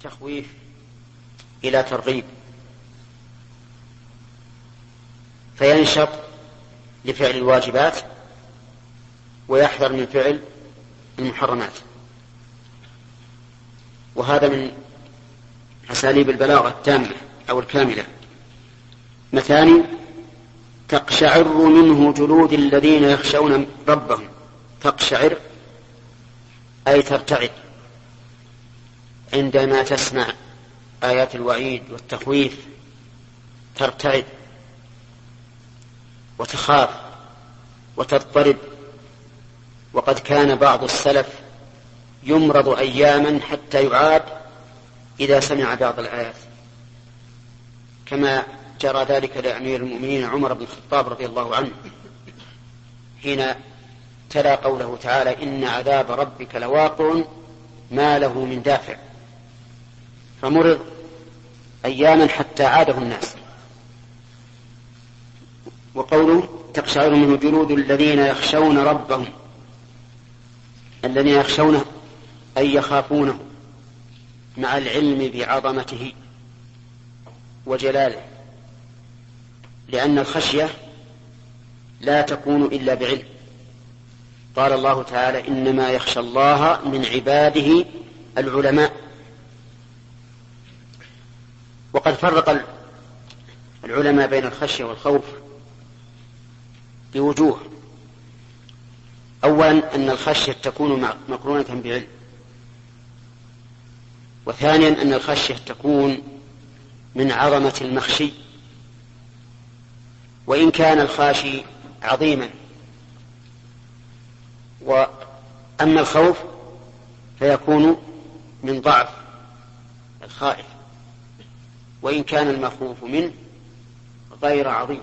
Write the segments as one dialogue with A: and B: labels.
A: التخويف إلى ترغيب، فينشط لفعل الواجبات ويحذر من فعل المحرمات. وهذا من أساليب البلاغة التامة أو الكاملة. مثاني: تقشعر منه جلود الذين يخشون ربهم. تقشعر أي ترتعد عندما تسمع آيات الوعيد والتخويف، ترتعد وتخاف وتضطرب. وقد كان بعض السلف يمرض أياما حتى يعاد إذا سمع بعض الآيات، كما جرى ذلك لأمير المؤمنين عمر بن الخطاب رضي الله عنه حين تلا قوله تعالى: إن عذاب ربك لواقع ما له من دافع، فمرض أياما حتى عاده الناس. وقوله: تقشعر منه جلود الذين يخشون ربهم. الذين يخشونه أي يخافونه مع العلم بعظمته وجلاله، لأن الخشية لا تكون إلا بعلم. قال الله تعالى: إنما يخشى الله من عباده العلماء. وقد فرق العلماء بين الخشية والخوف بوجوه. أولا أن الخشية تكون مقرونة بعلم، وثانيا أن الخشية تكون من عظمة المخشي، وإن كان الخاشي عظيما. وأما الخوف فيكون من ضعف الخائف، وإن كان المخوف منه غير عظيم.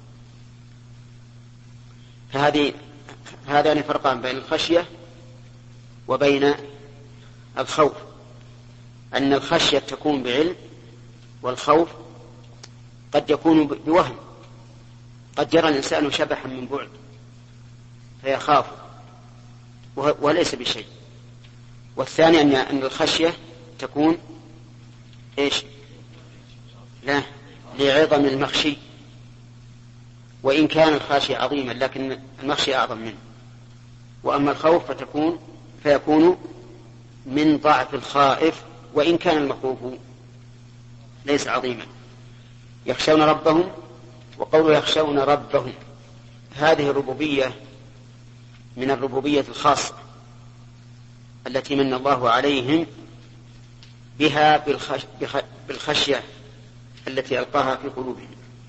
A: هذان فرقان بين الخشية وبين الخوف، أن الخشية تكون بعلم، والخوف قد يكون بوهم. قد يرى الإنسان شبحا من بعد فيخاف وليس بشيء. والثاني أن الخشية تكون إيش؟ لا، لعظم المخشي، وإن كان الخاشي عظيما لكن المخشي أعظم منه. وأما الخوف فيكون من ضعف الخائف، وإن كان المخوف ليس عظيما. يخشون ربهم، وقولوا يخشون ربهم هذه الربوبية من الربوبية الخاصة التي من الله عليهم بها بالخشية التي ألقاها في قلوبهم.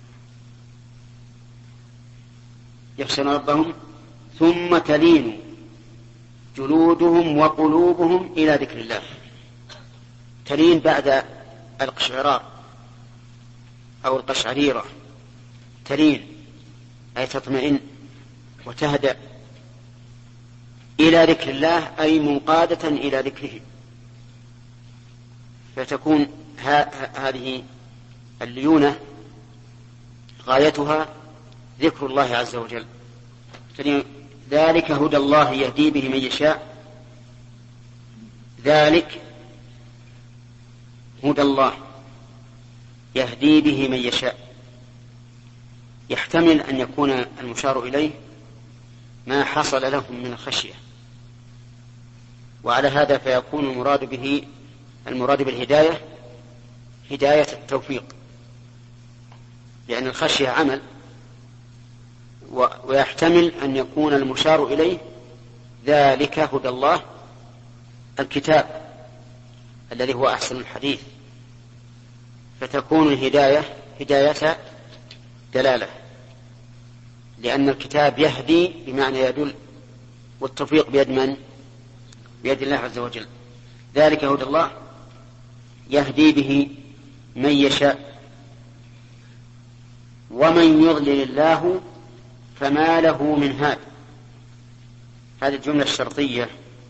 A: يخشون ربهم ثم تلين جلودهم وقلوبهم إلى ذكر الله. تلين بعد القشعرار أو القشعريرة، تلين أي تطمئن وتهدأ إلى ذكر الله، أي منقادة إلى ذكره. فتكون هذه الليونة غايتها ذكر الله عز وجل. ذلك هدى الله يهدي به من يشاء. ذلك هدى الله يهدي به من يشاء. يحتمل أن يكون المشار إليه ما حصل لهم من الخشية، وعلى هذا فيكون المراد بالهداية هداية التوفيق، لأن الخشية عمل. ويحتمل أن يكون المشار إليه ذلك هدى الله الكتاب الذي هو أحسن الحديث، فتكون الهداية هداية دلالة، لأن الكتاب يهدي بمعنى يدل، والتوفيق بيد من؟ بيد الله عز وجل. ذلك هدى الله يهدي به من يشاء ومن يضلل الله فما له من هاد. هذه الجملة الشرطية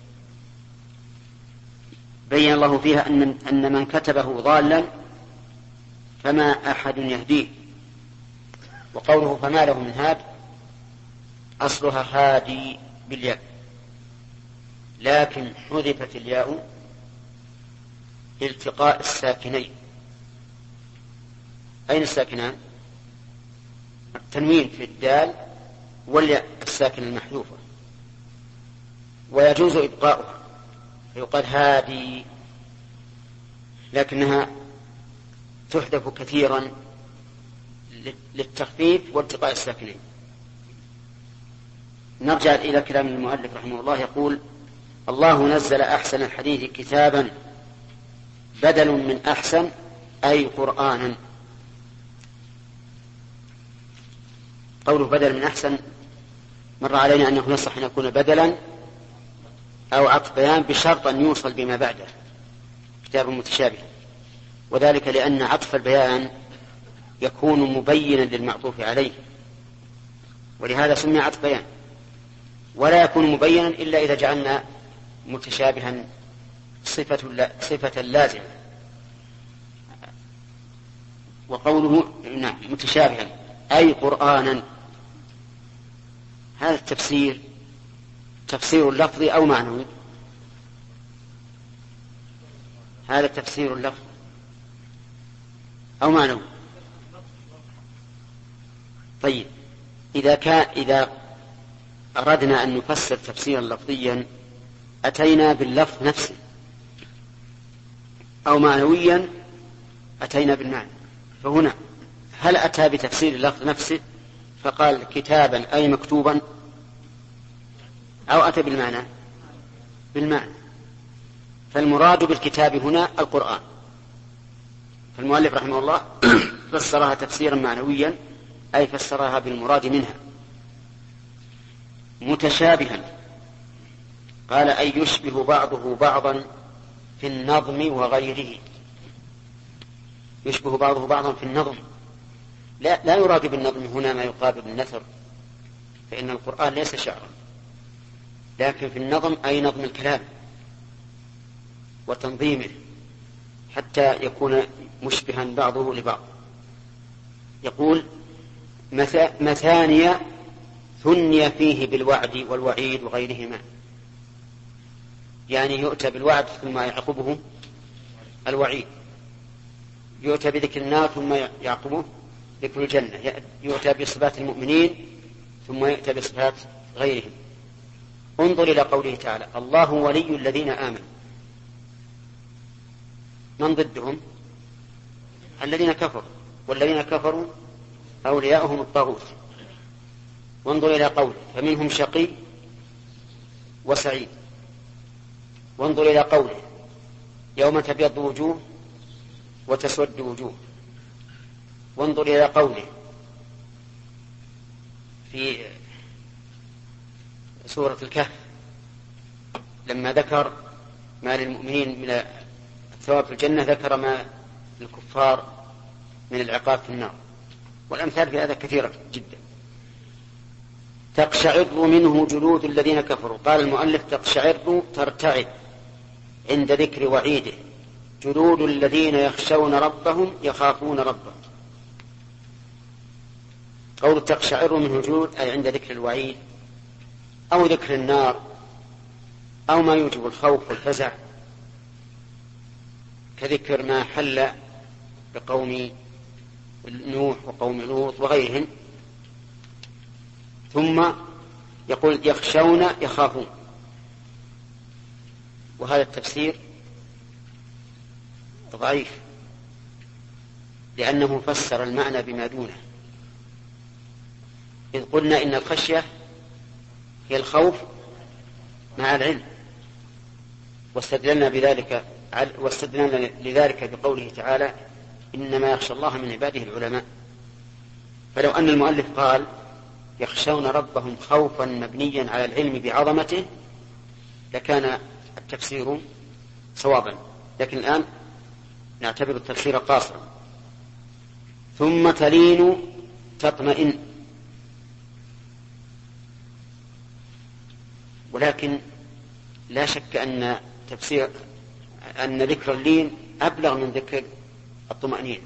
A: بين الله فيها أن من كتبه ضالا فما أحد يهديه. وقوله فما له من هاد أصلها هادي بالياء، لكن حذفت الياء التقاء الساكنين. أين الساكنان؟ التنوين في الدال والياء الساكنة المحذوفة، ويجوز إبقاؤها فيقال هادي، لكنها تحذف كثيرا للتخفيف والتقاء الساكنين. نرجع إلى كلام المؤلف رحمه الله، يقول: الله نزل أحسن الحديث كتابا بدل من أحسن أي قرآنا. قوله بدل من أحسن مر علينا أنه يصح أن يكون بدلا أو عطف بيان بشرط أن يوصل بما بعده كتاب متشابه، وذلك لأن عطف البيان يكون مبينا للمعطوف عليه، ولهذا سمي عطف بيان، ولا يكون مبينا إلا إذا جعلنا متشابها صفة لازمة. وقوله نعم متشابها أي قرآنا، هذا التفسير تفسير لفظي أو معنوي؟ هذا تفسير لفظي أو معنوي؟ طيب، إذا أردنا أن نفسر تفسيرا لفظيا أتينا باللفظ نفسه، أو معنويا أتينا بالمعنى. فهنا هل أتى بتفسير اللفظ نفسه فقال كتابا أي مكتوبا، أو أتى بالمعنى؟ فالمراد بالكتاب هنا القرآن. فالمؤلف رحمه الله فسرها تفسيرا معنويا، أي فسرها بالمراد منها. متشابها قال أي يشبه بعضه بعضا في النظم وغيره. يشبه بعضه بعضا في النظم، لا يراد بالنظم هنا ما يقابل النثر، فإن القرآن ليس شعرا، لكن في النظم أي نظم الكلام وتنظيمه حتى يكون مشبها بعضه لبعض. يقول مثانية ثني فيه بالوعد والوعيد وغيرهما، يعني يؤتى بالوعد ثم يعقبه الوعيد، يؤتى بذكر النار ثم يعقبه ذكر الجنة، يؤتى بصفات المؤمنين ثم يؤتى بصفات غيرهم. انظر إلى قوله تعالى: الله ولي الذين آمنوا. من ضدهم؟ الذين كفروا، والذين كفروا أولياؤهم الطاغوت. وانظر إلى قوله: فمنهم شقي وسعيد. وانظر إلى قوله: يوم تبيض وجوه وتسود وجوه. وانظر إلى قوله في سورة الكهف لما ذكر ما للمؤمنين من الثواب في الجنة، ذكر ما للكفار من العقاب في النار، والأمثال في هذا كثيرة جدا. تقشعر منه جلود الذين كفروا. قال المؤلف: تقشعر ترتعد عند ذكر وعيده، جلود الذين يخشون ربهم يخافون ربهم. قول تقشعر منه جلود أي عند ذكر الوعيد أو ذكر النار أو ما يوجب الخوف والفزع، كذكر ما حل بقوم نوح وقوم لوط وغيرهم. ثم يقول يخشون يخافون، وهذا التفسير ضعيف لأنه فسر المعنى بما دونه، إذ قلنا إن الخشية هي الخوف مع العلم، واستدللنا لذلك بقوله تعالى: إنما يخشى الله من عباده العلماء. فلو أن المؤلف قال يخشون ربهم خوفا مبنيا على العلم بعظمته لكان التفسير صوابا، لكن الآن نعتبر التفسير قاصرا. ثم تلين تطمئن. ولكن لا شك أن ذكر اللين أبلغ من ذكر الطمأنينة،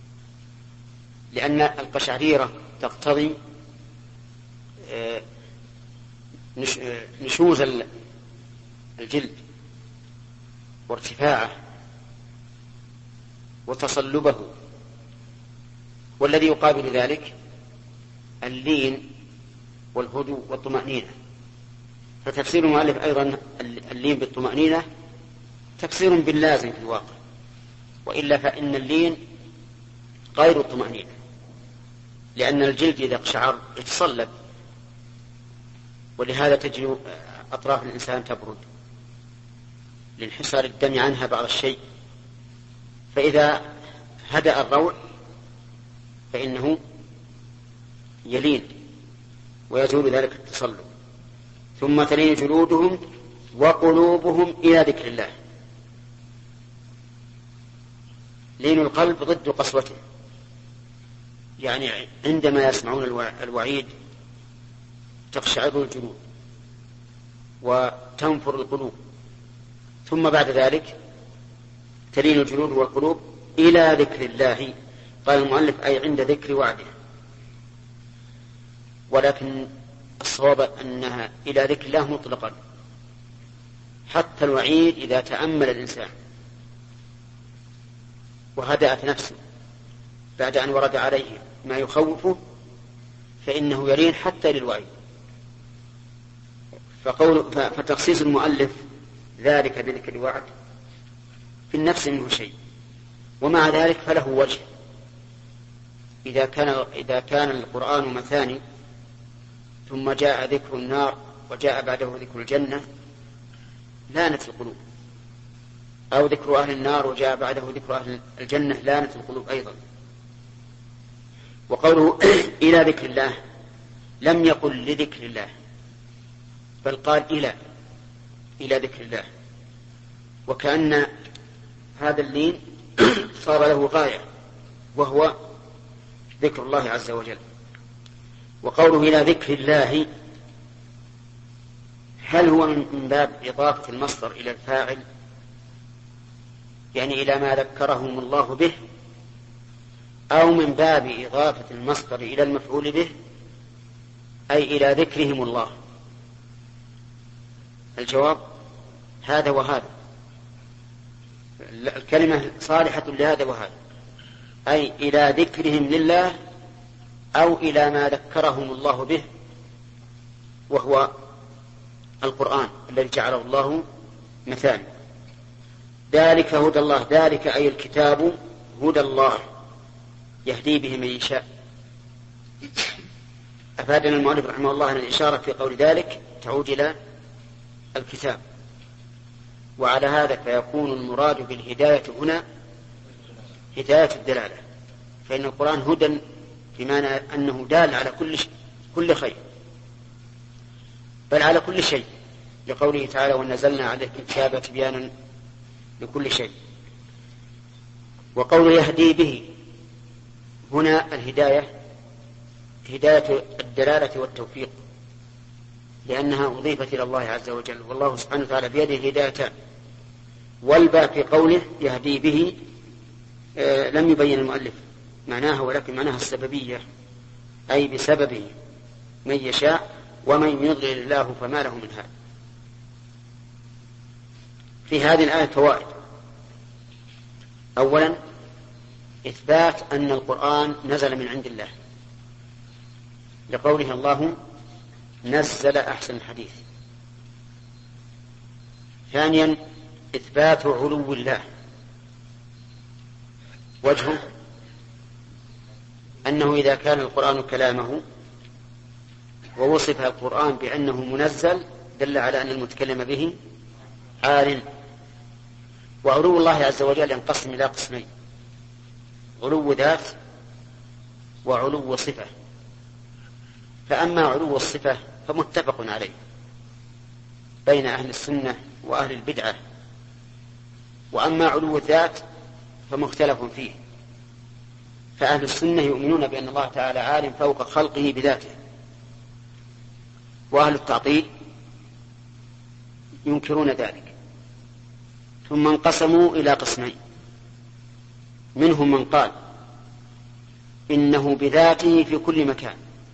A: لأن القشعريرة تقتضي نشوز الجلد وارتفاعه، وتصلبه، والذي يقابل ذلك اللين والهدوء والطمأنينة. فتفسير المؤلف أيضا اللين بالطمأنينة تفسير باللازم في الواقع، وإلا فإن اللين غير الطمأنينة، لأن الجلد إذا اقشعر يتصلب، ولهذا تجد أطراف الإنسان تبرد لانحسار الدم عنها بعض الشيء، فإذا هدأ الروع فإنه يلين ويزول ذلك التصلب. ثم تلين جلودهم وقلوبهم إلى ذكر الله. لين القلب ضد قسوته، يعني عندما يسمعون الوعيد تقشعر الجلود وتنفر القلوب. ثم بعد ذلك تلين الجلود والقلوب إلى ذكر الله. قال المؤلف أي عند ذكر وعده، ولكن الصواب أنها إلى ذكر الله مطلقا، حتى الوعيد إذا تأمل الإنسان وهدأت نفسه بعد أن ورد عليه ما يخوفه فإنه يلين حتى للوعيد. فتخصيص المؤلف ذلك بذكر الوعد في النفس منه شيء، ومع ذلك فله وجه. إذا كان القرآن مثاني ثم جاء ذكر النار وجاء بعده ذكر الجنة لانت القلوب، أو ذكر أهل النار وجاء بعده ذكر أهل الجنة لانت القلوب أيضا. وقوله إلى ذكر الله لم يقل لذكر الله، بل قال إلى ذكر الله، وكأن هذا اللين صار له غاية وهو ذكر الله عز وجل. وقوله إلى ذكر الله هل هو من باب إضافة المصدر إلى الفاعل، يعني إلى ما ذكرهم الله به، أو من باب إضافة المصدر إلى المفعول به أي إلى ذكرهم الله؟ الجواب هذا وهذا، الكلمة صالحة لهذا وهذا، أي إلى ذكرهم لله أو إلى ما ذكرهم الله به وهو القرآن الذي جعله الله مثال. ذلك هدى الله، ذلك أي الكتاب هدى الله يهدي به من يشاء. أفادنا المؤلف رحمه الله أن الإشارة في قول ذلك تعود إلى الكتاب، وعلى هذا فيكون المراد بالهداية هنا هداية الدلالة، فإن القرآن هدى بمعنى أنه دال على كل خير، بل على كل شيء، لقوله تعالى ونزلنا عليك الكتاب تبيانا لكل شيء. وقوله يهدي به هنا الهداية هداية الدلالة والتوفيق، لأنها أضيفت إلى الله عز وجل، والله سبحانه وتعالى بيده هدايتان. والباء في قوله يهدي به لم يبين المؤلف معناها، ولكن معناها السببية، أي بسببه من يشاء، ومن يضلل الله فما له من هاد. في هذه الآية فوائد. أولا إثبات أن القرآن نزل من عند الله، لقوله الله نزل أحسن الحديث. ثانيا إثبات علو الله، وجهه أنه إذا كان القرآن كلامه ووصف القرآن بأنه منزل دل على أن المتكلم به عال. وعلو الله عز وجل ينقسم إلى قسمين: علو ذات وعلو صفة. فأما علو الصفة فمتفق عليه بين أهل السنة وأهل البدعة، وأما علو الذات فمختلف فيه، فأهل السنة يؤمنون بأن الله تعالى عالم فوق خلقه بذاته، وأهل التعطيل ينكرون ذلك. ثم انقسموا إلى قسمين: منهم من قال إنه بذاته في كل مكان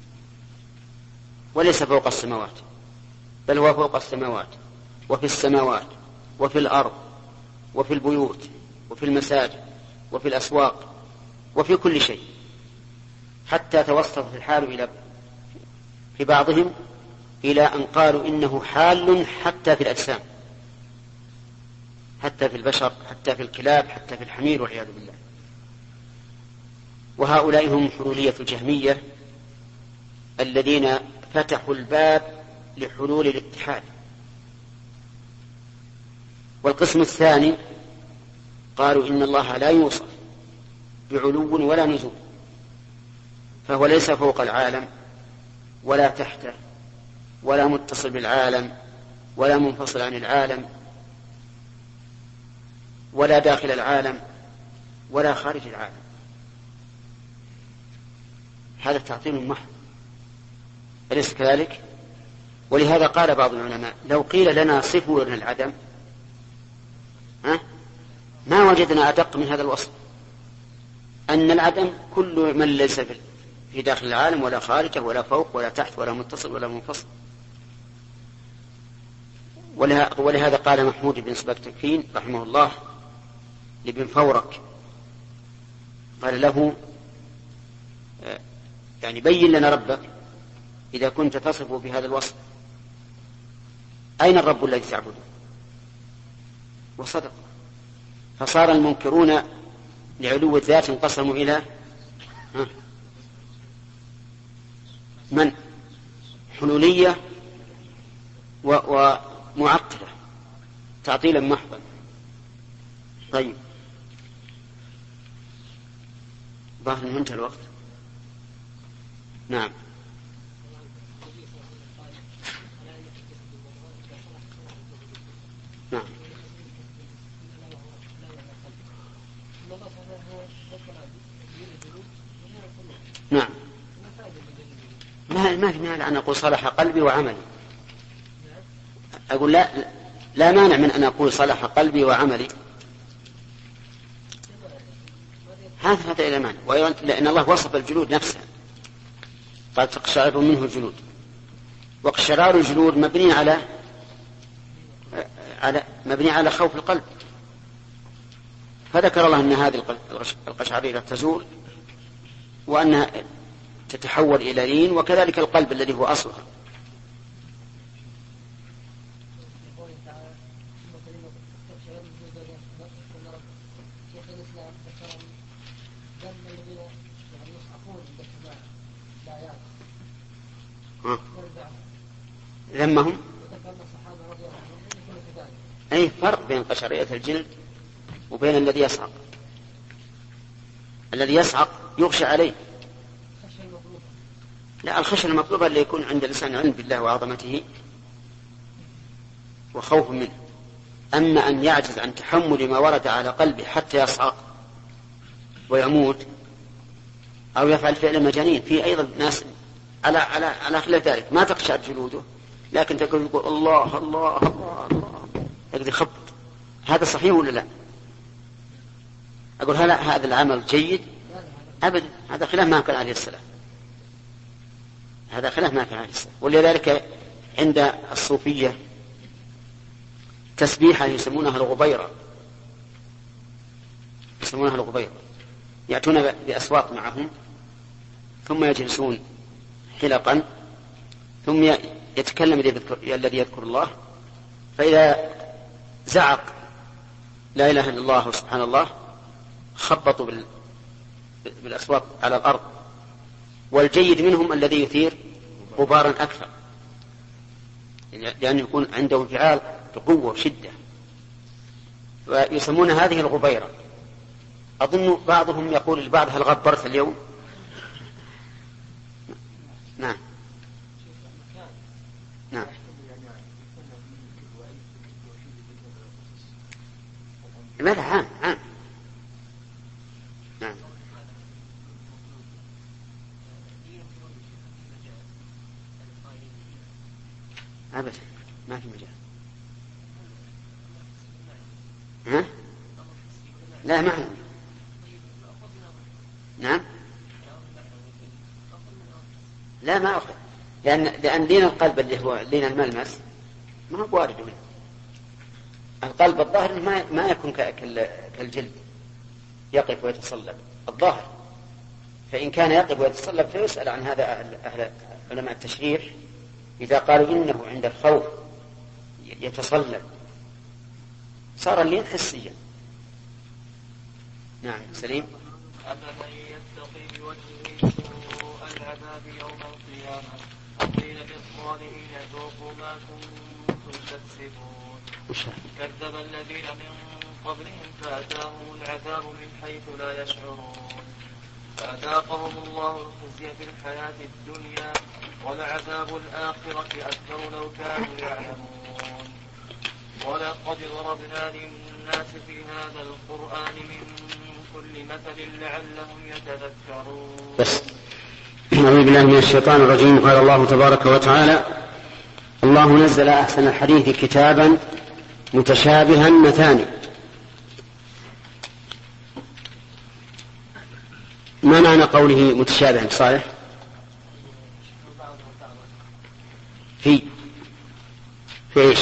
A: وليس فوق السماوات، بل هو فوق السماوات وفي السماوات وفي الأرض وفي البيوت وفي المساجد وفي الأسواق وفي كل شيء، حتى توصلت الحال في بعضهم إلى أن قالوا إنه حال حتى في الأجسام، حتى في البشر، حتى في الكلاب، حتى في الحمير والعياذ بالله. وهؤلاء هم حلولية الجهمية الذين فتحوا الباب لحلول الاتحاد. والقسم الثاني قالوا إن الله لا يوصف بعلو ولا نزول، فهو ليس فوق العالم ولا تحته ولا متصل بالعالم ولا منفصل عن العالم ولا داخل العالم ولا خارج العالم. هذا تعطيل محض، أليس كذلك؟ ولهذا قال بعض العلماء لو قيل لنا صفوا لنا العدم ما وجدنا أدق من هذا الوصف، أن العدم كل من ليس في داخل العالم ولا خارجه ولا فوق ولا تحت ولا متصل ولا منفصل. ولهذا قال محمود بن سبكتكين رحمه الله لابن فورك، قال له يعني بين لنا ربك إذا كنت تصفه بهذا الوصف، أين الرب الذي تعبده؟ وصدق. فصار المنكرون لعلو الذات انقسموا إلى من؟ حلولية ومعطلة، تعطيلا محضا. طيب، ظاهر أنه انتهى الوقت. نعم. نعم. نعم. ما في مانع أن أقول صلح قلبي وعملي. أقول لا مانع من أن أقول صلح قلبي وعملي، هذا إلى مانع. لأن الله وصف الجلود نفسها، قال تقشعر منه الجلود، واقشرار الجلود مبني على خوف القلب، فذكر الله أن هذه القشعريرة تزول وأنها تتحول إلى لين، وكذلك القلب الذي هو أصلها. ذمهم أي فرق بين قشعريرة الجلد وبين الذي يصعق. الذي يصعق يغشى عليه، لا، الخشية المطلوبة اللي يكون عند الإنسان علم بالله وعظمته وخوف منه. أما أن يعجز عن تحمل ما ورد على قلبه حتى يصعق ويموت أو يفعل فعل مجانين، في أيضا ناس على خلاف ذلك ما تقشعر جلوده، لكن تقول الله الله الله الله يقدر يخبط. هذا صحيح ولا لا؟ أقول هذا العمل جيد؟ أبدا، هذا خلاف ما كان عليه السلام، هذا خلاف ما كان عليه السلام. ولذلك عند الصوفية تسبيحة يسمونها الغبيرة، يأتون بأصوات معهم ثم يجلسون حلقا، ثم يتكلم الذي يذكر الله، فإذا زعق لا إله إلا الله وسبحان الله خبطوا بالأصوات على الأرض. والجيد منهم الذي يثير غبارا أكثر، لأن يكون عنده انفعال بقوة وشدة، ويسمون هذه الغبيرة. أظن بعضهم يقول لبعض هل غبرت اليوم؟ نعم. نعم. ماذا؟ عام. نعم. أبدا ما في مجال. ها؟ لا، ما هو. نعم. لا، ما أخذ، لأن دين القلب اللي هو دين الملمس ما هو وارد منه. القلب الظاهر ما يكون كالجلد، يقف ويتصلب الظاهر. فإن كان يقف ويتصلب فيسأل عن هذا أهل علماء التشريح إذا قالوا إنه عند الخوف يتصلب صار اللين حسيا. نعم سليم.
B: أفمن يتقي بوجهه سوء العذاب يوم القيامة قيل للظالمين ذوقوا ما كنتم تكسبون كذب الذين من قبلهم فأتاهم العذاب من حيث لا يشعرون فأذاقهم الله الخزي في الحياة الدنيا ولعذاب الآخرة أكبر لو كانوا يعلمون ولقد ضربنا للناس في هذا القرآن من كل مثل لعلهم يتذكرون.
A: بس أعوذ بالله من الشيطان الرجيم. قال الله تبارك وتعالى: الله نزل أحسن الحديث كتابا متشابها مثاني. ما معنى قوله متشابها صالح؟ في ايش؟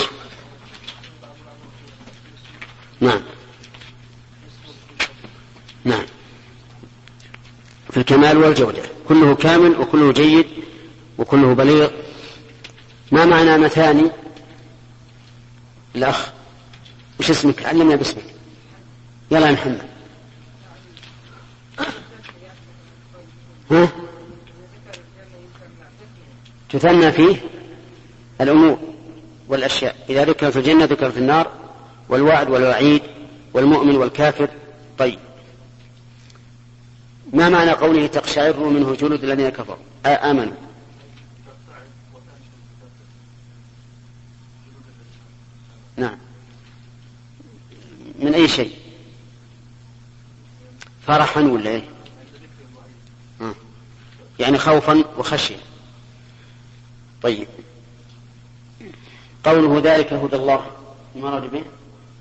A: نعم في الكمال والجودة، كله كامل وكله جيد وكله بليغ. ما معنى مثاني؟ الأخ وش اسمك؟ علمنا باسمك. يلا يا محمد. تثنى فيه الأمور والأشياء، إذا ذكر في الجنة ذكر في النار، والوعد والوعيد والمؤمن والكافر. طيب، ما معنى قوله تقشعر منه جلود الذين كفروا آمنوا؟ نعم، من أي شيء؟ فرحا ولا إيه؟ يعني خوفا وخشية. طيب، قوله ذلك هدى الله المراد به؟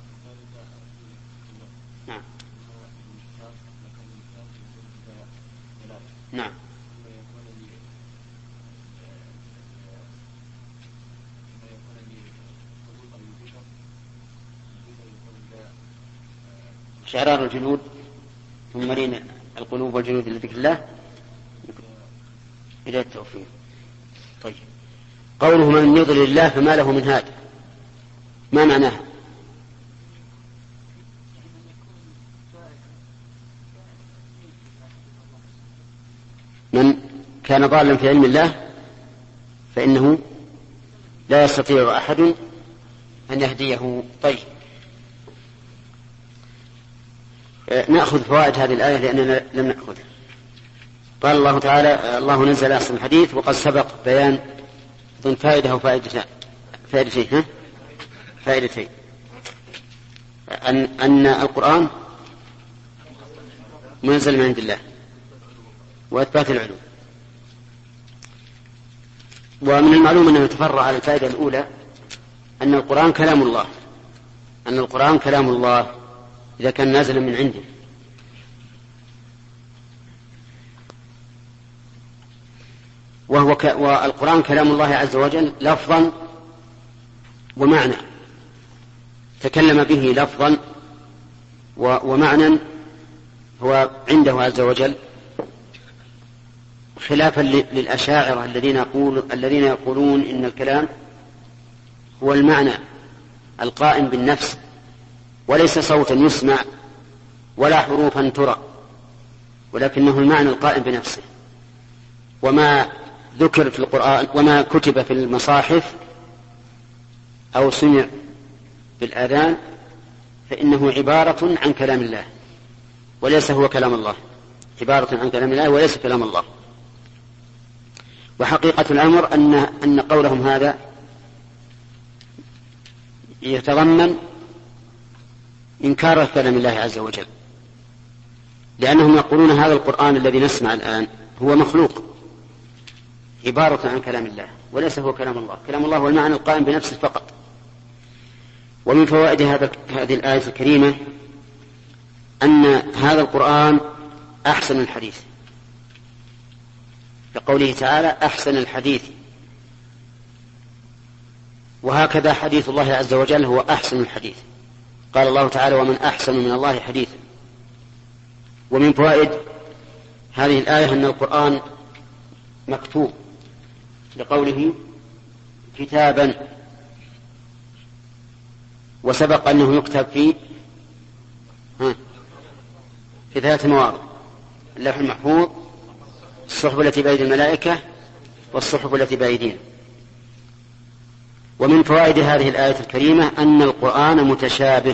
A: نعم نعم. شعرار الجلود ثم مرين القلوب والجلود لذكر الله إلى التوفيق. طيب، قوله من يضلل الله فما له من هاد، ما معناه؟ من كان ضالا في علم الله فإنه لا يستطيع أحد أن يهديه. طيب، نأخذ فوائد هذه الآية لأننا لم نأخذها. قال الله تعالى: الله نزل أحسن الحديث، وقد سبق بيان ضمن فائدة فائدتين أن القرآن منزل من عند الله وإثبات العلوم. ومن المعلوم أنه يتفرع على الفائدة الأولى أن القرآن كلام الله، أن القرآن كلام الله إذا كان نازلا من عنده. والقرآن كلام الله عز وجل لفظا ومعنى، تكلم به لفظا ومعنى هو عنده عز وجل، خلافا للأشاعرة الذين يقولون إن الكلام هو المعنى القائم بالنفس وليس صوتا يسمع ولا حروفا ترى، ولكنه المعنى القائم بنفسه. وما ذكر في القرآن وما كتب في المصاحف أو سمع بالآذان فإنه عبارة عن كلام الله وليس هو كلام الله، عبارة عن كلام الله وليس كلام الله. وحقيقة الأمر أن قولهم هذا يتضمن إنكار كلام الله عز وجل، لأنهم يقولون هذا القرآن الذي نسمع الآن هو مخلوق، عبارة عن كلام الله وليس هو كلام الله. كلام الله هو المعنى القائم بنفسه فقط. ومن فوائد هذه الآية الكريمة أن هذا القرآن أحسن الحديث، لقوله تعالى: أحسن الحديث. وهكذا حديث الله عز وجل هو أحسن الحديث. قال الله تعالى: ومن أحسن من الله حديثا. ومن فوائد هذه الآية أن القرآن مكتوب لقوله كتابا، وسبق أنه يكتب في 3 مواضع: اللوح المحفوظ، الصحف التي بأيدي الملائكة، والصحف التي بأيدينا. ومن فوائد هذه الآية الكريمة أن القرآن متشابه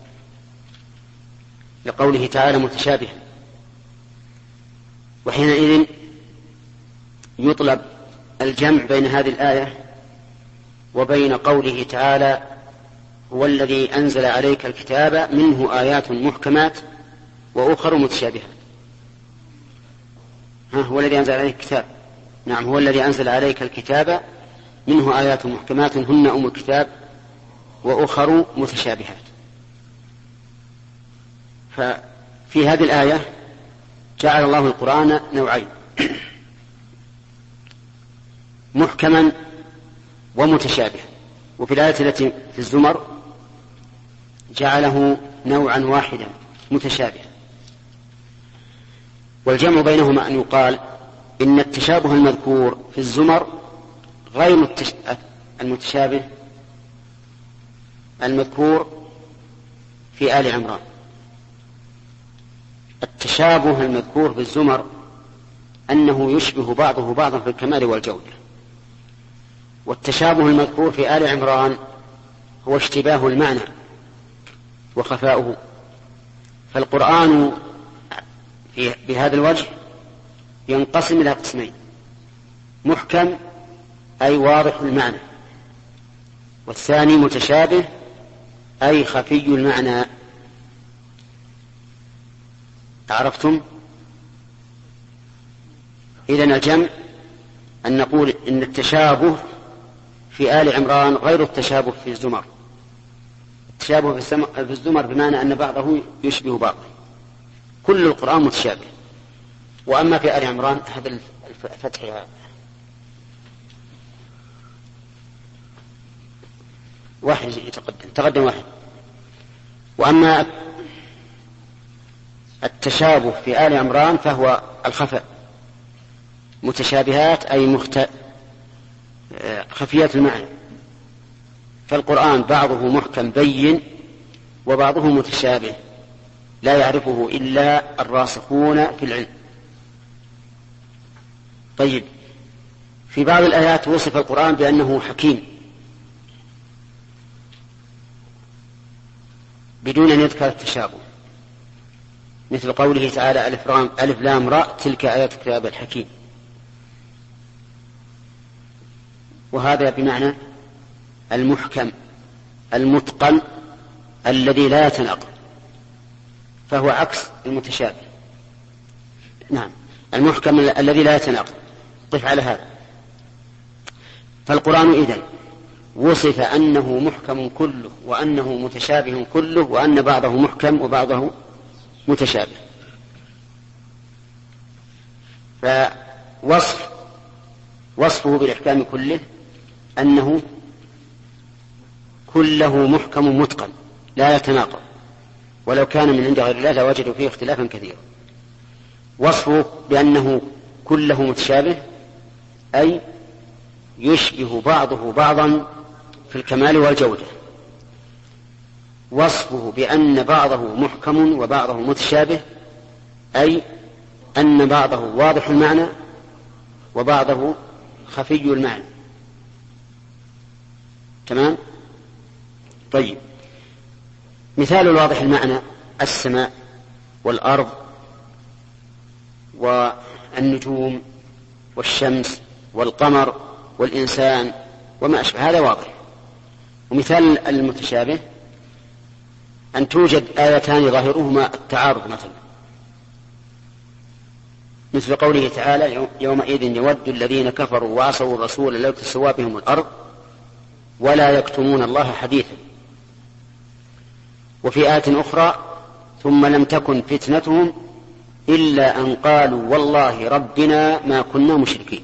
A: لقوله تعالى متشابه، وحينئذ يطلب الجمع بين هذه الآية وبين قوله تعالى هو الذي أنزل عليك الكتاب منه آيات محكمات وأخر متشابهات. هو الذي أنزل عليك الكتاب، نعم هو الذي أنزل عليك الكتاب منه آيات محكمات هن أم الكتاب وأخر متشابهات. ففي هذه الآية جعل الله القرآن نوعين: محكما ومتشابه. وفي الآية التي في الزمر جعله نوعا واحدا متشابه. والجمع بينهما أن يقال إن التشابه المذكور في الزمر غير المتشابه المذكور في آل عمران. التشابه المذكور في الزمر أنه يشبه بعضه بعضا في الكمال والجودة، والتشابه المذكور في آل عمران هو اشتباه المعنى وخفاؤه. فالقرآن بهذا الوجه ينقسم إلى قسمين: محكم أي واضح المعنى، والثاني متشابه أي خفي المعنى. عرفتم؟ إذن الجمع أن نقول إن التشابه في آل عمران غير التشابه في الزمر. التشابه في الزمر بمعنى أن بعضه يشبه بعضه، كل القرآن متشابه. وأما في آل عمران هذا الفتح واحد تقدم واحد. وأما التشابه في آل عمران فهو الخفاء، متشابهات أي خفيات المعنى. فالقرآن بعضه محكم بين وبعضه متشابه لا يعرفه إلا الراسخون في العلم. طيب، في بعض الآيات وصف القرآن بأنه حكيم بدون أن يذكر التشابه، مثل قوله تعالى ألف لام راء تلك آيات الكتاب الحكيم، وهذا بمعنى المحكم المتقن الذي لا يتناقض، فهو عكس المتشابه. نعم، المحكم الذي لا يتناقض. قف على هذا. فالقرآن إذن وصف أنه محكم كله وأنه متشابه كله وأن بعضه محكم وبعضه متشابه. وصفه بالإحكام كله أنه كله محكم متقن لا يتناقض، ولو كان من عند غير الله لوجدوا فيه اختلافا كثيرا. وصفه بأنه كله متشابه أي يشبه بعضه بعضا في الكمال والجودة. وصفه بأن بعضه محكم وبعضه متشابه أي أن بعضه واضح المعنى وبعضه خفي المعنى. تمام؟ طيب، مثال الواضح المعنى السماء والأرض والنجوم والشمس والقمر والإنسان وما أشبه، هذا واضح. ومثال المتشابه أن توجد آيتان ظاهرهما التعارض، مثل قوله تعالى يومئذ يود الذين كفروا وعصوا الرسول لو تسوى بهم الأرض ولا يكتمون الله حديثا. وفي آية أخرى ثم لم تكن فتنتهم إلا أن قالوا والله ربنا ما كنا مشركين.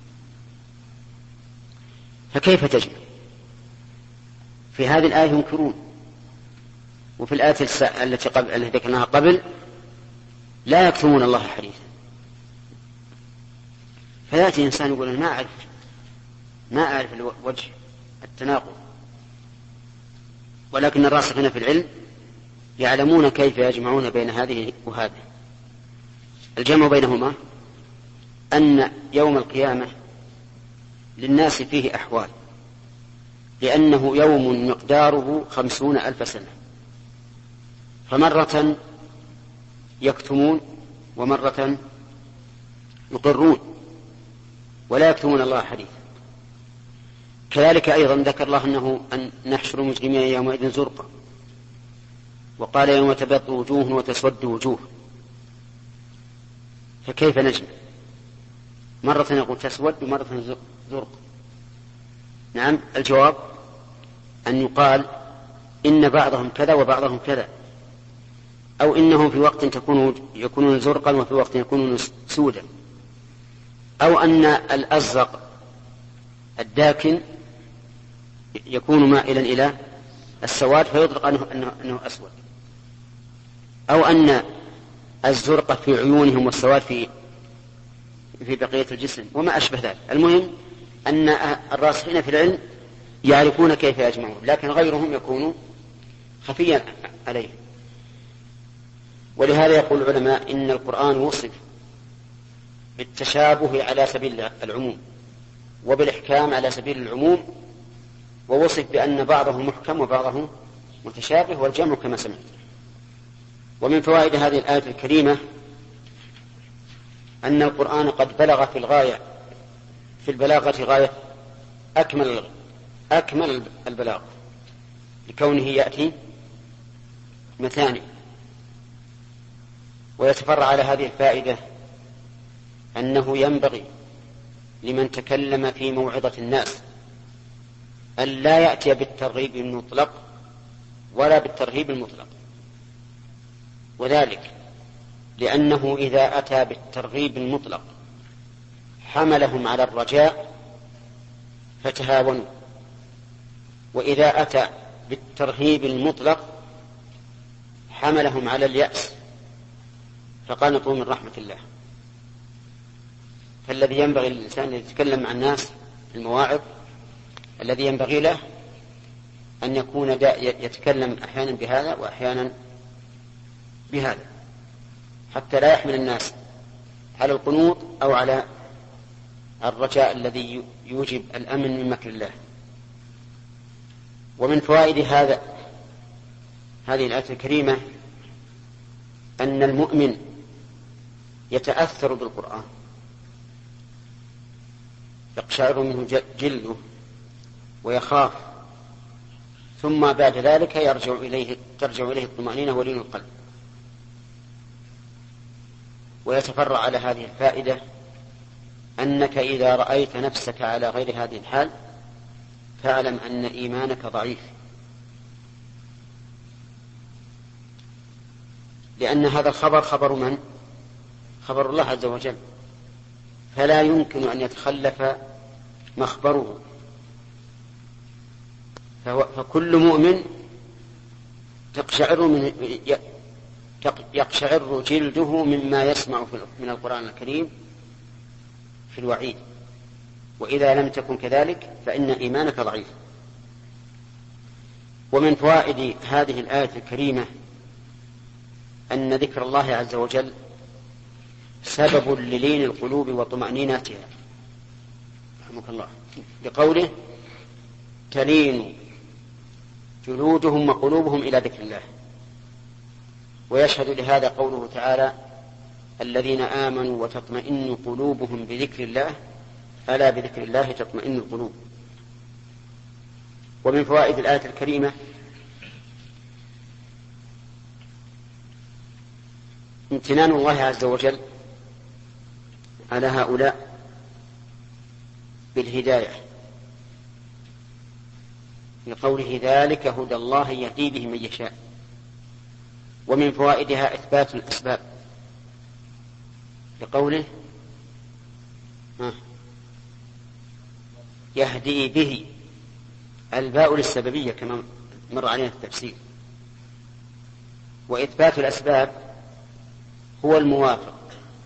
A: فكيف تجمع؟ في هذه الآية ينكرون، وفي الآية التي ذكرناها قبل لا يكتمون الله حديثا. فيأتي إنسان يقول أنا ما أعرف وجه التناقض، ولكن الراسخين في العلم يعلمون كيف يجمعون بين هذه وهذه. الجمع بينهما أن يوم القيامة للناس فيه أحوال، لأنه يوم مقداره 50,000 سنة، فمرة يكتمون ومرة يقرون ولا يكتمون الله حديثا. كذلك أيضا ذكر الله أن نحشر المجرمين يومئذ زرقا، وقال يوم تبيض وجوه وتسود وجوه، فكيف نجمع؟ مرة يقول تسود ومرة زرق. نعم، الجواب أن يقال إن بعضهم كذا وبعضهم كذا، أو إنهم في وقت يكونون زرقا وفي وقت يكونون سودا، أو أن الأزرق الداكن يكون مائلا إلى السواد فيطلق أنه أسود، أو أن الزرق في عيونهم والسواد في بقية الجسم وما أشبه ذلك. المهم أن الراسخين في العلم يعرفون كيف يجمعون، لكن غيرهم يكون خفيا عليه. ولهذا يقول العلماء إن القرآن وصف بالتشابه على سبيل العموم وبالإحكام على سبيل العموم، ووصف بأن بعضه محكم وبعضه متشابه، والجمع كما سمعت. ومن فوائد هذه الآية الكريمة أن القرآن قد بلغ في البلاغة غاية أكمل البلاغ، لكونه يأتي مثاني. ويتفرع على هذه الفائدة أنه ينبغي لمن تكلم في موعظة الناس أن لا يأتي بالترغيب المطلق ولا بالترهيب المطلق، وذلك لأنه إذا أتى بالترغيب المطلق حملهم على الرجاء فتهاونوا، وإذا أتى بالترهيب المطلق حملهم على اليأس فقانطوا من رحمة الله. فالذي ينبغي للإنسان أن يتكلم مع الناس في المواعظ الذي ينبغي له أن يكون يتكلم أحيانا بهذا وأحيانا بهذا، حتى لا يحمل الناس على القنوط أو على الرجاء الذي يوجب الأمن من مكر الله. ومن فوائد هذه الآية الكريمة أن المؤمن يتأثر بالقرآن، يقشعر منه جلده ويخاف، ثم بعد ذلك ترجع إليه الطمأنينة ولين القلب. ويتفرع على هذه الفائدة أنك إذا رأيت نفسك على غير هذه الحال فاعلم أن إيمانك ضعيف، لأن هذا الخبر خبر من؟ خبر الله عز وجل، فلا يمكن أن يتخلف مخبره. فكل مؤمن يقشعر جلده مما يسمع من القرآن الكريم في الوعيد، وإذا لم تكن كذلك فإن إيمانك ضعيف. ومن فوائد هذه الآية الكريمة أن ذكر الله عز وجل سبب للين القلوب وطمأنينتها، رحمك الله، بقوله تلين جلودهم وقلوبهم إلى ذكر الله. ويشهد لهذا قوله تعالى الذين آمنوا وتطمئن قلوبهم بذكر الله ألا بذكر الله تطمئن القلوب. ومن فوائد الآية الكريمة امتنان الله عز وجل على هؤلاء بالهداية، لقوله ذلك هدى الله يهدي به من يشاء. ومن فوائدها إثبات الأسباب، لقوله يهدي به، الباء للسببية كما مر علينا في التفسير. وإثبات الأسباب هو الموافق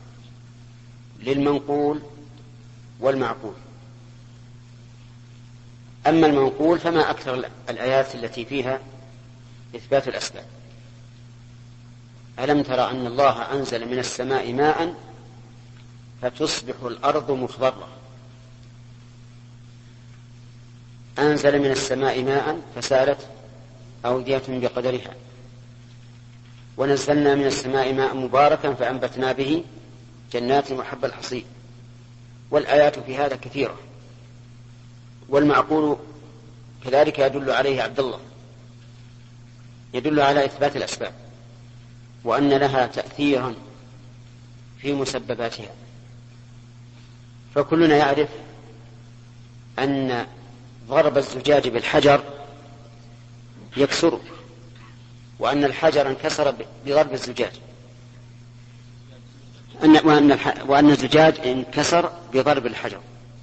A: للمنقول والمعقول. أما المنقول فما أكثر الآيات التي فيها إثبات الأسباب. ألم ترى أن الله أنزل من السماء ماء فتصبح الأرض مخضرة. أنزل من السماء ماء فسالت أودية بقدرها. ونزلنا من السماء ماء مباركا فأنبتنا به جنات وحب الحصيد. والآيات في هذا كثيرة. والمعقول كذلك يدل عليه عبد الله، يدل على إثبات الأسباب وأن لها تأثيرا في مسبباتها. فكلنا يعرف أن ضرب الزجاج بالحجر يكسره، وأن الحجر انكسر بضرب الزجاج، وأن الزجاج انكسر بضرب الحجر،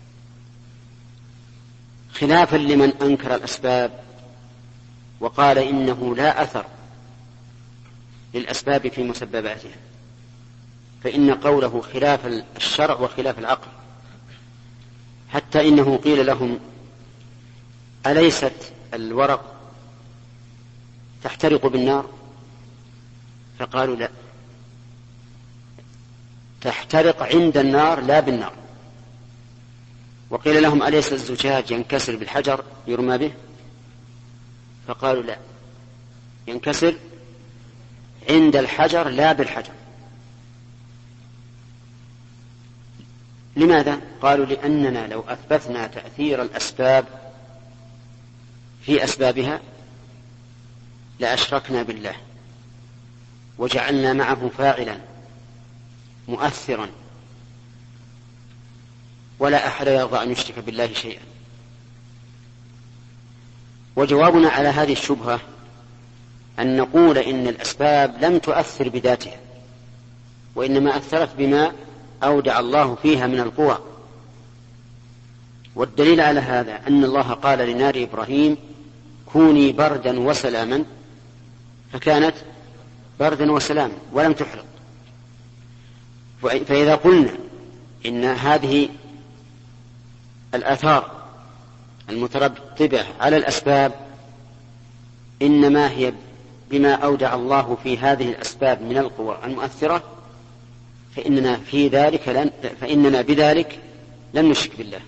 A: خلافا لمن أنكر الأسباب وقال إنه لا أثر للأسباب في مسبباتها، فإن قوله خلاف الشرع وخلاف العقل. حتى إنه قيل لهم: أليست الورق تحترق بالنار؟ فقالوا: لا، تحترق عند النار لا بالنار. وقيل لهم: أليس الزجاج ينكسر بالحجر يرمى به؟ فقالوا: لا، ينكسر عند الحجر لا بالحجر. لماذا؟ قالوا: لأننا لو أثبتنا تأثير الأسباب في أسبابها لأشركنا بالله وجعلنا معه فاعلا مؤثرا، ولا أحد يرضى أن يشرك بالله شيئا. وجوابنا على هذه الشبهة أن نقول إن الأسباب لم تؤثر بذاتها، وإنما أثرت بما أودع الله فيها من القوى. والدليل على هذا أن الله قال لنار إبراهيم: كوني بردا وسلاما، فكانت بردا وسلاما ولم تحرق. فإذا قلنا إن هذه الآثار المترتبة على الأسباب إنما هي بما أودع الله في هذه الأسباب من القوى المؤثرة، فإننا بذلك لن نشرك بالله.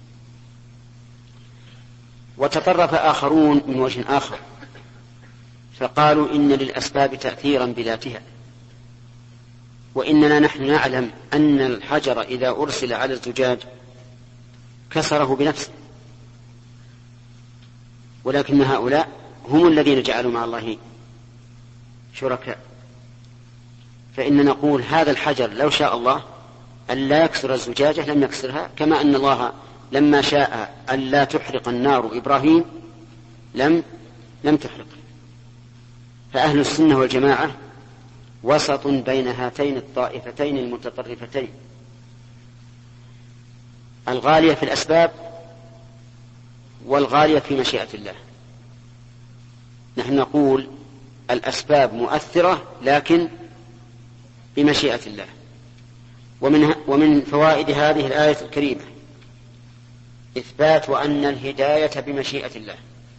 A: وتطرف آخرون من وجه آخر فقالوا إن للأسباب تأثيرا بذاتها، وإننا نحن نعلم أن الحجر إذا أرسل على الزجاج كسره بنفسه، ولكن هؤلاء هم الذين جعلوا مع الله شركاء. فإن نقول هذا الحجر لو شاء الله أن لا يكسر الزجاجة لم يكسرها، كما أن الله لما شاء أن لا تحرق النار إبراهيم لم تحرق. فأهل السنة والجماعة وسط بين هاتين الطائفتين المتطرفتين، الغالية في الأسباب والغالية في مشيئة الله. نحن نقول الأسباب مؤثرة لكن بمشيئة الله. ومن فوائد هذه الآية الكريمة إثبات أن الهداية بمشيئة الله،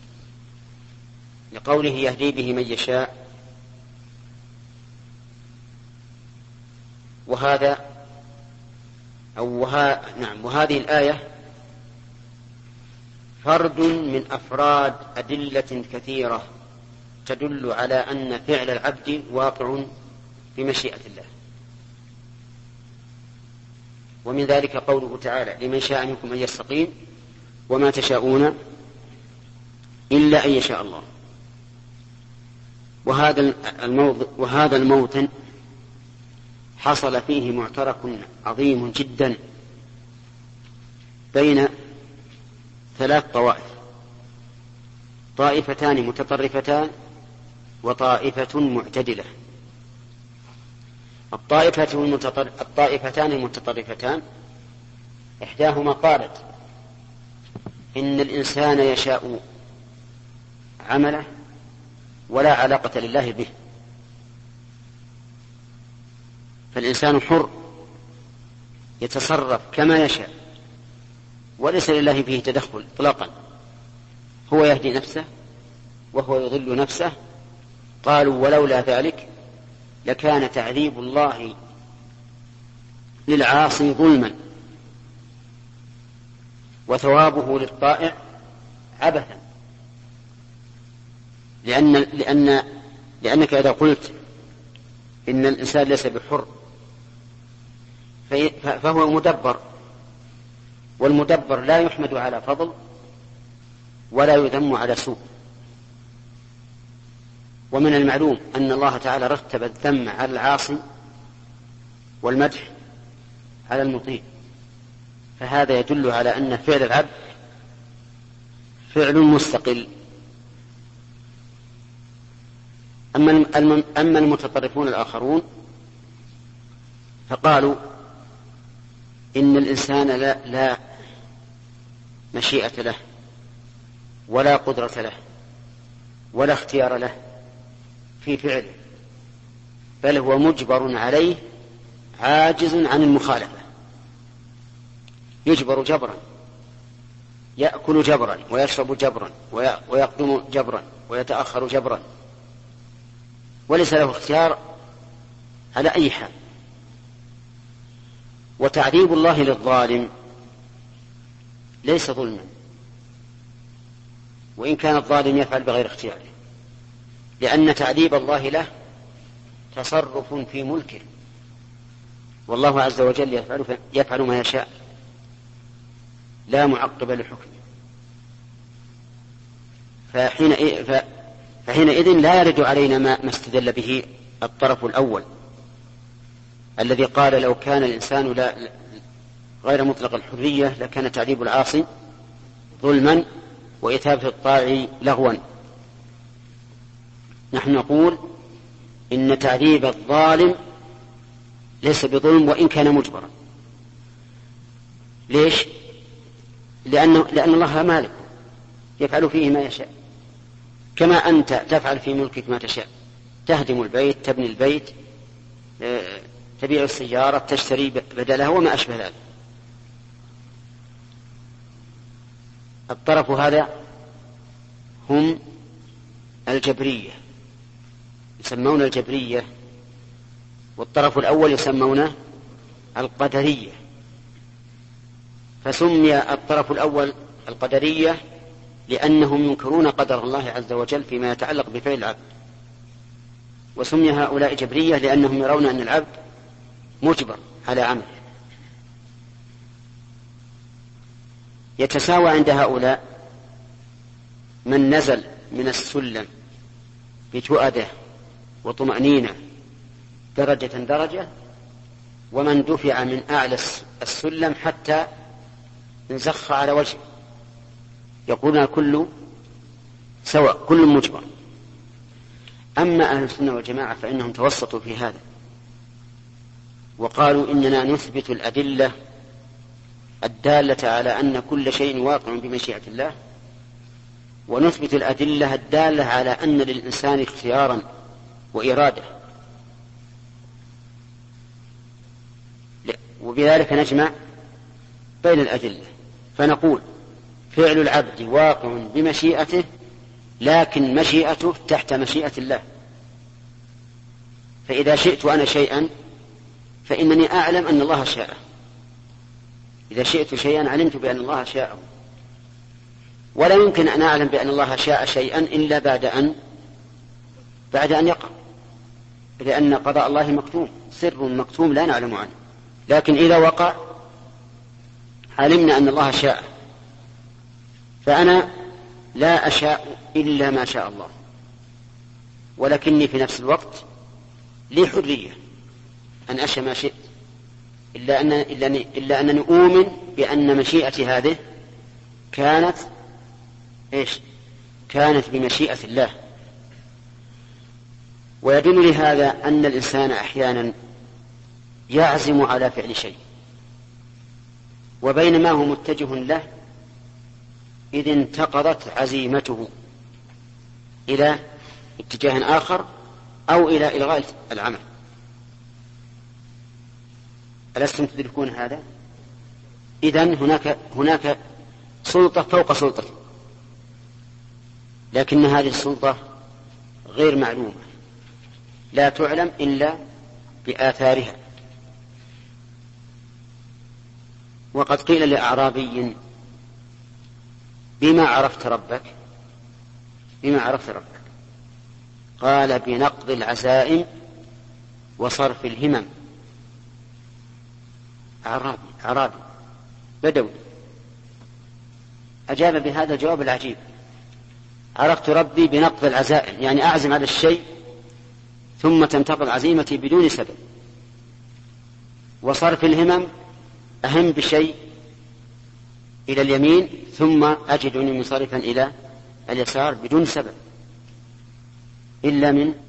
A: لقوله: يهدي به من يشاء. وهذه الآية فرد من أفراد أدلة كثيرة تدل على أن فعل العبد واقع بمشيئة الله. ومن ذلك قوله تعالى: لمن شاء منكم أن يستقيم وما تشاءون إلا أن يشاء الله. وهذا الموطن حصل فيه معترك عظيم جدا بين ثلاث طوائف: طائفتان متطرفتان وطائفة معتدلة. الطائفتان المتطرفتان إحداهما قالت إن الإنسان يشاء عمله ولا علاقة لله به، فالإنسان حر يتصرف كما يشاء وليس لله فيه تدخل إطلاقا، هو يهدي نفسه وهو يضل نفسه. قالوا ولولا ذلك لكان تعذيب الله للعاصي ظلما وثوابه للطائع عبثا، لأنك إذا قلت إن الإنسان ليس بحر فهو مدبر، والمدبر لا يحمد على فضل ولا يذم على سوء. ومن المعلوم أن الله تعالى رتب الذم على العاصي والمدح على المطيع، فهذا يدل على أن فعل العبد فعل مستقل. أما المتطرفون الآخرون فقالوا إن الإنسان لا مشيئة له ولا قدرة له ولا اختيار له في فعله، بل هو مجبر عليه عاجز عن المخالفة، يجبر جبرا، يأكل جبرا ويشرب جبرا ويقدم جبرا ويتأخر جبرا، وليس له اختيار على أي حال. وتعذيب الله للظالم ليس ظلما، وإن كان الظالم يفعل بغير اختياره، لأن تعذيب الله له تصرف في ملكه، والله عز وجل يفعل ما يشاء لا معقب لحكمه. فحينئذ لا يرد علينا ما استدل به الطرف الأول الذي قال لو كان الإنسان غير مطلق الحرية لكان تعذيب العاصي ظلما وإثابة الطاعن لغوا. نحن نقول إن تعذيب الظالم ليس بظلم وإن كان مجبرا. ليش؟ لأن الله مالك يفعل فيه ما يشاء، كما أنت تفعل في ملكك ما تشاء، تهدم البيت، تبني البيت، تبيع السيارة، تشتري بدلها وما أشبه ذلك. الطرف هذا هم الجبرية، يسمون الجبرية، والطرف الأول يسمونه القدرية. فسمي الطرف الأول القدرية لأنهم ينكرون قدر الله عز وجل فيما يتعلق بفعل العبد، وسمي هؤلاء جبرية لأنهم يرون أن العبد مجبر على عمله. يتساوى عند هؤلاء من نزل من السلم بتؤده وطمأنينة درجة درجة، ومن دفع من أعلى السلم حتى انزخ على وجهه، يقولون كل سواء، كل مجبر. أما أهل السنة والجماعة فإنهم توسطوا في هذا وقالوا إننا نثبت الأدلة الدالة على أن كل شيء واقع بمشيئة الله، ونثبت الأدلة الدالة على أن للإنسان اختيارا وإرادة، وبذلك نجمع بين الأدلة. فنقول فعل العبد واقع بمشيئته، لكن مشيئته تحت مشيئة الله. فإذا شئت أنا شيئا فإنني أعلم أن الله شاءه، إذا شئت شيئا علمت بأن الله شاءه، ولا يمكن أن أعلم بأن الله شاء شيئا إلا بعد أن يقع، لأن قضاء الله مكتوم، سر مكتوم لا نعلم عنه. لكن إذا وقع علمنا أن الله شاء، فأنا لا أشاء إلا ما شاء الله، ولكني في نفس الوقت لي حرية أن أشاء ما شئت، إلا أنني أؤمن بأن مشيئتي هذه كانت بمشيئة الله. ويدل لهذا أن الإنسان أحيانا يعزم على فعل شيء، وبينما هو متجه له إذ انتقضت عزيمته إلى اتجاه آخر أو إلى إلغاء العمل. ألستم تدركون هذا؟ إذن هناك سلطة فوق سلطته، لكن هذه السلطة غير معلومة، لا تعلم إلا بآثارها. وقد قيل لأعرابي: بما عرفت ربك؟ بما عرفت ربك؟ قال: بنقض العزائم وصرف الهمم. أعرابي بدوي أجاب بهذا الجواب العجيب: عرفت ربي بنقض العزائم، يعني أعزم على الشيء ثم تنتقض عزيمتي بدون سبب، وصرف الهمم أهم بشيء إلى اليمين ثم أجدني منصرفا إلى اليسار بدون سبب إلا من